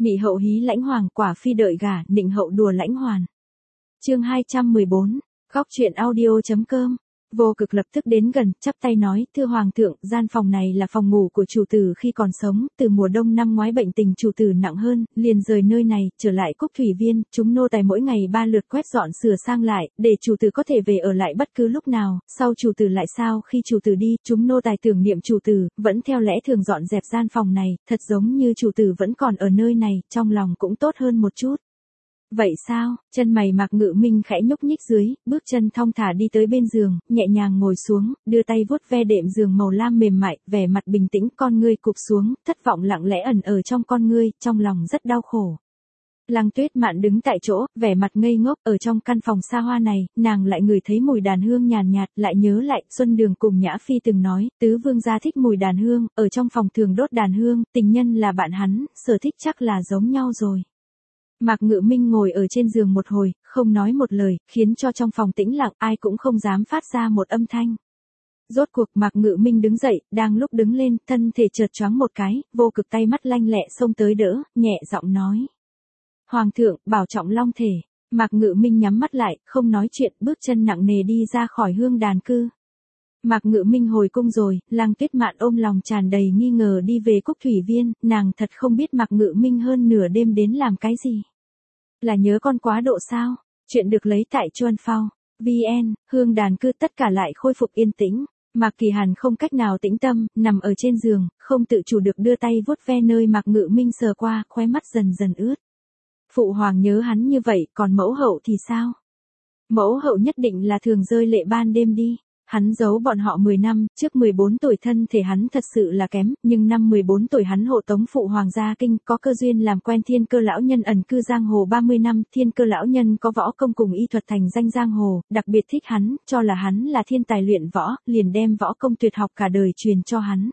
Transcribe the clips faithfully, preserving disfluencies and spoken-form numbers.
Mị hậu hí lãnh hoàng, quả phi đợi gả, nịnh hậu đùa lãnh hoàn. Chương hai trăm mười bốn, Góc truyện audio.com. Vô Cực lập tức đến gần, chắp tay nói, thưa hoàng thượng, gian phòng này là phòng ngủ của chủ tử khi còn sống, từ mùa đông năm ngoái bệnh tình chủ tử nặng hơn, liền rời nơi này, trở lại Cúc Thủy Viên, chúng nô tài mỗi ngày ba lượt quét dọn sửa sang lại, để chủ tử có thể về ở lại bất cứ lúc nào, sau chủ tử lại sao, khi chủ tử đi, chúng nô tài tưởng niệm chủ tử, vẫn theo lẽ thường dọn dẹp gian phòng này, thật giống như chủ tử vẫn còn ở nơi này, trong lòng cũng tốt hơn một chút. Vậy sao? Chân mày Mạc Ngự Minh khẽ nhúc nhích dưới, bước chân thong thả đi tới bên giường, nhẹ nhàng ngồi xuống, đưa tay vuốt ve đệm giường màu lam mềm mại, vẻ mặt bình tĩnh, con ngươi cụp xuống, thất vọng lặng lẽ ẩn ở trong con ngươi, trong lòng rất đau khổ. Lăng Tuyết Mạn đứng tại chỗ, vẻ mặt ngây ngốc, ở trong căn phòng xa hoa này, nàng lại ngửi thấy mùi đàn hương nhàn nhạt, lại nhớ lại, Xuân Đường cùng Nhã Phi từng nói, tứ vương gia thích mùi đàn hương, ở trong phòng thường đốt đàn hương, tình nhân là bạn hắn, sở thích chắc là giống nhau rồi. Mạc Ngự Minh ngồi ở trên giường một hồi, không nói một lời, khiến cho trong phòng tĩnh lặng, ai cũng không dám phát ra một âm thanh. Rốt cuộc Mạc Ngự Minh đứng dậy, đang lúc đứng lên, thân thể chợt choáng một cái, Vô Cực tay mắt lanh lẹ xông tới đỡ, nhẹ giọng nói. Hoàng thượng, bảo trọng long thể. Mạc Ngự Minh nhắm mắt lại, không nói chuyện, bước chân nặng nề đi ra khỏi hương đàn cư. Mạc Ngự Minh hồi cung rồi, Lăng Tuyết Mạn ôm lòng tràn đầy nghi ngờ đi về Cúc Thủy Viên, nàng thật không biết Mạc Ngự Minh hơn nửa đêm đến làm cái gì. Là nhớ con quá độ sao? Chuyện được lấy tại Chuan Phao. vê en, hương đàn cư tất cả lại khôi phục yên tĩnh. Mạc Kỳ Hàn không cách nào tĩnh tâm, nằm ở trên giường, không tự chủ được đưa tay vuốt ve nơi Mạc Ngự Minh sờ qua, khóe mắt dần dần ướt. Phụ hoàng nhớ hắn như vậy, còn mẫu hậu thì sao? Mẫu hậu nhất định là thường rơi lệ ban đêm đi. Hắn giấu bọn họ mười năm, trước mười bốn tuổi thân thể hắn thật sự là kém, nhưng năm mười bốn tuổi hắn hộ tống phụ hoàng gia kinh, có cơ duyên làm quen Thiên Cơ lão nhân ẩn cư giang hồ ba mươi năm, Thiên Cơ lão nhân có võ công cùng y thuật thành danh giang hồ, đặc biệt thích hắn, cho là hắn là thiên tài luyện võ, liền đem võ công tuyệt học cả đời truyền cho hắn.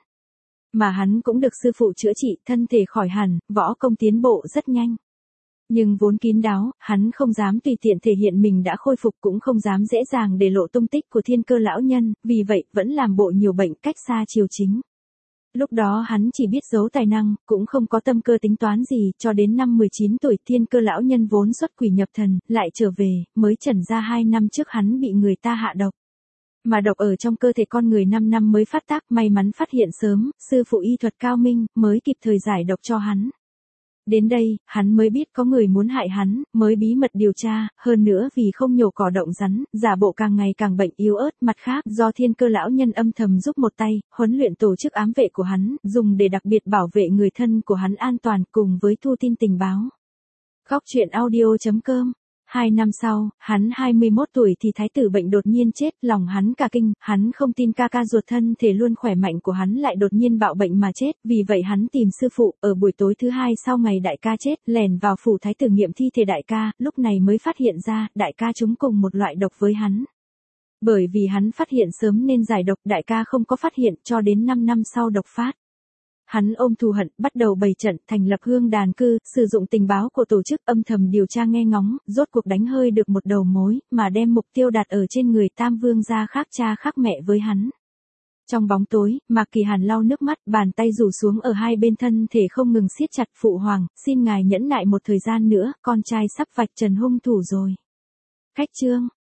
Mà hắn cũng được sư phụ chữa trị, thân thể khỏi hẳn, võ công tiến bộ rất nhanh. Nhưng vốn kín đáo, hắn không dám tùy tiện thể hiện mình đã khôi phục, cũng không dám dễ dàng để lộ tung tích của Thiên Cơ lão nhân, vì vậy vẫn làm bộ nhiều bệnh, cách xa triều chính. Lúc đó hắn chỉ biết giấu tài năng, cũng không có tâm cơ tính toán gì, cho đến năm mười chín tuổi Thiên Cơ lão nhân vốn xuất quỷ nhập thần, lại trở về, mới chẩn ra hai năm trước hắn bị người ta hạ độc. Mà độc ở trong cơ thể con người năm năm mới phát tác, may mắn phát hiện sớm, sư phụ y thuật cao minh, mới kịp thời giải độc cho hắn. Đến đây, hắn mới biết có người muốn hại hắn, mới bí mật điều tra, hơn nữa vì không nhổ cỏ động rắn, giả bộ càng ngày càng bệnh yếu ớt, mặt khác, do Thiên Cơ lão nhân âm thầm giúp một tay, huấn luyện tổ chức ám vệ của hắn, dùng để đặc biệt bảo vệ người thân của hắn an toàn, cùng với thu tin tình báo. Góc truyện audio.com. Hai năm sau, hắn hai mươi mốt tuổi thì thái tử bệnh đột nhiên chết, lòng hắn cả kinh, hắn không tin ca ca ruột thân thể luôn khỏe mạnh của hắn lại đột nhiên bạo bệnh mà chết, vì vậy hắn tìm sư phụ, ở buổi tối thứ hai sau ngày đại ca chết, lèn vào phủ thái tử nghiệm thi thể đại ca, lúc này mới phát hiện ra, đại ca chúng cùng một loại độc với hắn. Bởi vì hắn phát hiện sớm nên giải độc, đại ca không có phát hiện, cho đến năm năm sau độc phát. Hắn ôm thù hận, bắt đầu bày trận, thành lập hương đàn cư, sử dụng tình báo của tổ chức âm thầm điều tra nghe ngóng, rốt cuộc đánh hơi được một đầu mối, mà đem mục tiêu đặt ở trên người Tam Vương gia khác cha khác mẹ với hắn. Trong bóng tối, Mạc Kỳ Hàn lau nước mắt, bàn tay rủ xuống ở hai bên thân thể không ngừng siết chặt, phụ hoàng, xin ngài nhẫn nại một thời gian nữa, con trai sắp vạch trần hung thủ rồi. Khách chương.